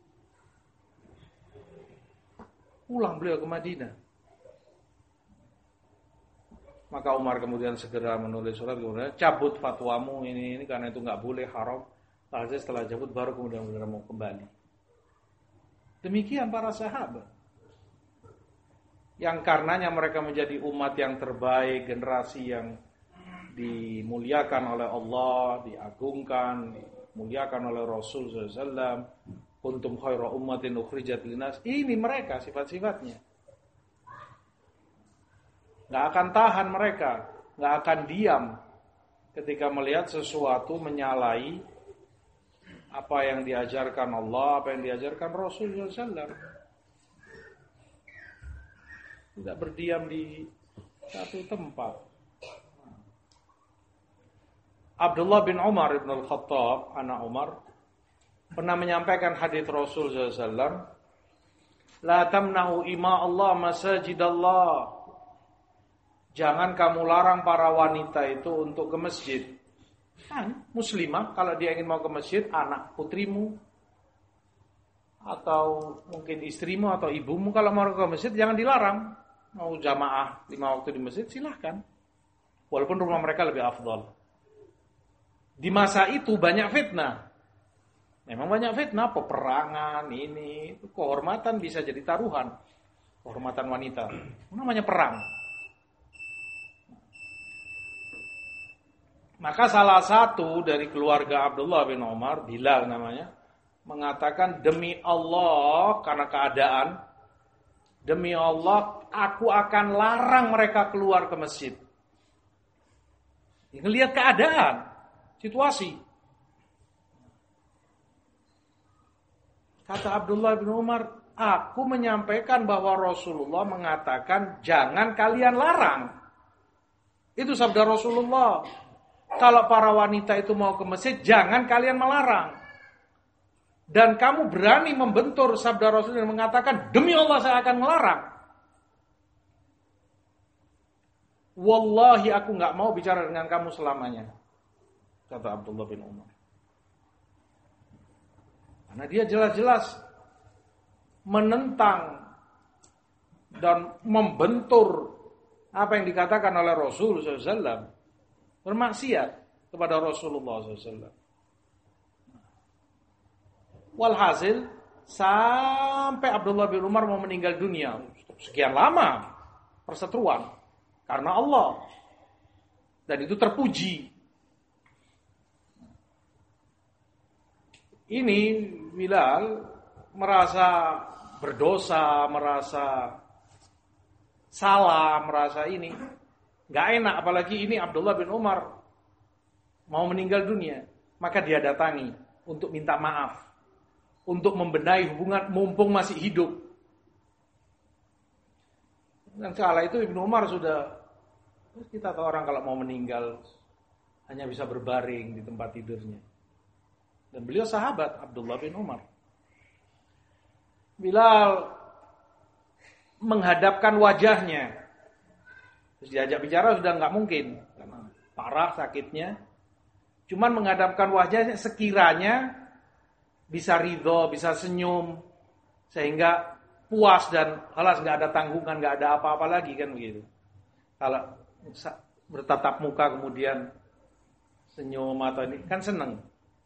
Pulang beliau ke Madinah. Maka Umar kemudian segera menulis surat, kemudian cabut fatwamu ini, ini karena itu nggak boleh, haram. Lalu setelah jabut baru kemudian benar mau kembali. Demikian para sahabat. Yang karenanya mereka menjadi umat yang terbaik, generasi yang dimuliakan oleh Allah, diagungkan, dimuliakan oleh Rasul sallallahu alaihi wasallam. Kuntum khairu ummatin ukhrijat linnas. Ini mereka sifat-sifatnya. Gak akan tahan mereka, gak akan diam ketika melihat sesuatu menyalahi apa yang diajarkan Allah, apa yang diajarkan Rasul sallallahu alaihi wasallam. Tidak berdiam di satu tempat. Abdullah bin Umar ibn al-Khattab, anak Umar, pernah menyampaikan hadis Rasul sallallahu alaihi wasallam, la tamnahu ima Allah masajid Allah. Jangan kamu larang para wanita itu untuk ke masjid. Kan, muslimah kalau dia ingin mau ke masjid, anak putrimu atau mungkin istrimu atau ibumu kalau mau ke masjid jangan dilarang. Mau jamaah lima waktu di masjid silahkan. Walaupun rumah mereka lebih afdal. Di masa itu banyak fitnah. Memang banyak fitnah, peperangan, ini, kehormatan bisa jadi taruhan. Kehormatan wanita. Namanya perang. Maka salah satu dari keluarga Abdullah bin Umar, Bilal namanya, mengatakan demi Allah karena keadaan, demi Allah aku akan larang mereka keluar ke masjid. Lihat keadaan, situasi. Kata Abdullah bin Umar, aku menyampaikan bahwa Rasulullah mengatakan jangan kalian larang. Itu sabda Rasulullah. Kalau para wanita itu mau ke masjid, jangan kalian melarang. Dan kamu berani membentur sabda Rasul yang mengatakan, demi Allah saya akan melarang. Wallahi aku gak mau bicara dengan kamu selamanya. Kata Abdullah bin Umar. Karena dia jelas-jelas menentang dan membentur apa yang dikatakan oleh Rasul sallallahu alaihi wasallam. Bermaksiat kepada Rasulullah sallallahu alaihi wasallam. Walhasil sampai Abdullah bin Umar mau meninggal dunia. Sekian lama perseteruan karena Allah. Dan itu terpuji. Ini Bilal merasa berdosa, merasa salah, merasa ini gak enak, apalagi ini Abdullah bin Umar mau meninggal dunia. Maka dia datangi untuk minta maaf, untuk membenahi hubungan mumpung masih hidup. Dan kala itu Ibnu Umar sudah, kita tahu orang kalau mau meninggal hanya bisa berbaring di tempat tidurnya. Dan beliau sahabat Abdullah bin Umar. Bilal menghadapkan wajahnya. Terus diajak bicara sudah nggak mungkin karena parah sakitnya. Cuman menghadapkan wajahnya sekiranya bisa ridho, bisa senyum sehingga puas dan halas nggak ada tanggungan, nggak ada apa-apa lagi kan begitu. Kalau bertatap muka kemudian senyum atau ini kan seneng.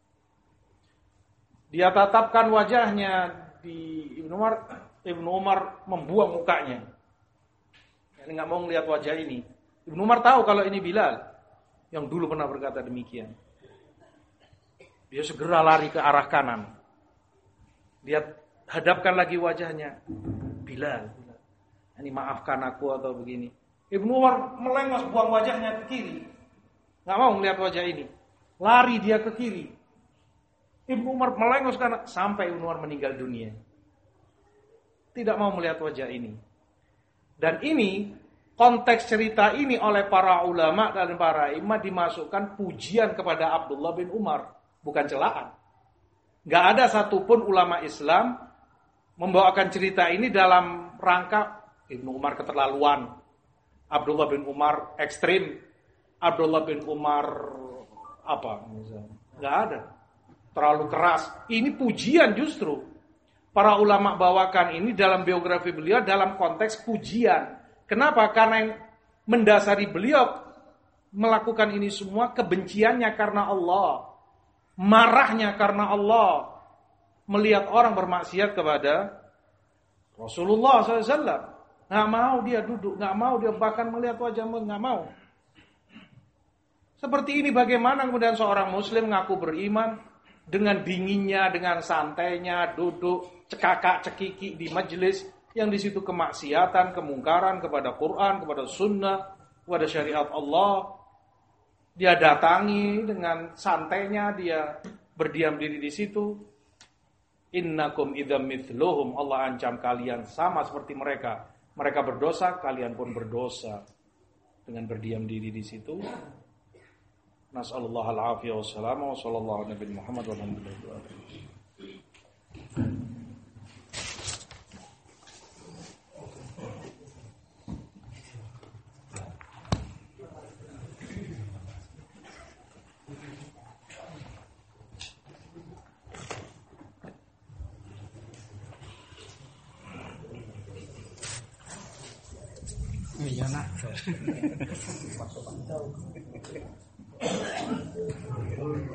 Dia tatapkan wajahnya di Ibnu Umar, Ibnu Umar membuang mukanya. Ini nggak mau ngelihat wajah ini. Ibnu Umar tahu kalau ini Bilal yang dulu pernah berkata demikian. Dia segera lari ke arah kanan. Dia hadapkan lagi wajahnya. Bilal, Bilal. Ini maafkan aku atau begini. Ibnu Umar melengos buang wajahnya ke kiri. Nggak mau melihat wajah ini. Lari dia ke kiri. Ibnu Umar melengos kanan sampai Ibnu Umar meninggal dunia. Tidak mau melihat wajah ini. Dan ini, konteks cerita ini oleh para ulama dan para imam dimasukkan pujian kepada Abdullah bin Umar. Bukan celaan. Gak ada satupun ulama Islam membawakan cerita ini dalam rangka Ibnu Umar keterlaluan, Abdullah bin Umar ekstrim, Abdullah bin Umar apa misalnya. Gak ada. Terlalu keras. Ini pujian justru. Para ulama bawakan ini dalam biografi beliau dalam konteks pujian. Kenapa? Karena yang mendasari beliau melakukan ini semua kebenciannya karena Allah. marahnya karena Allah melihat orang bermaksiat kepada Rasulullah shallallahu alaihi wasallam. Nggak mau dia duduk, nggak mau dia bahkan melihat wajah, nggak mau. Seperti ini bagaimana kemudian seorang muslim ngaku beriman dengan dinginnya, dengan santainya duduk cekakak cekiki di majelis yang di situ kemaksiatan, kemungkaran kepada Quran, kepada sunnah, kepada syariat Allah. Dia datangi dengan santainya, dia berdiam diri di situ. Innakum idzam mithluhum, Allah ancam kalian sama seperti mereka. Mereka berdosa, kalian pun berdosa. Dengan berdiam diri di situ. Nas'alullah al-afiyah wa salama wa sallallahu ala nabi Muhammad wa alhamdulillah. Iya nak.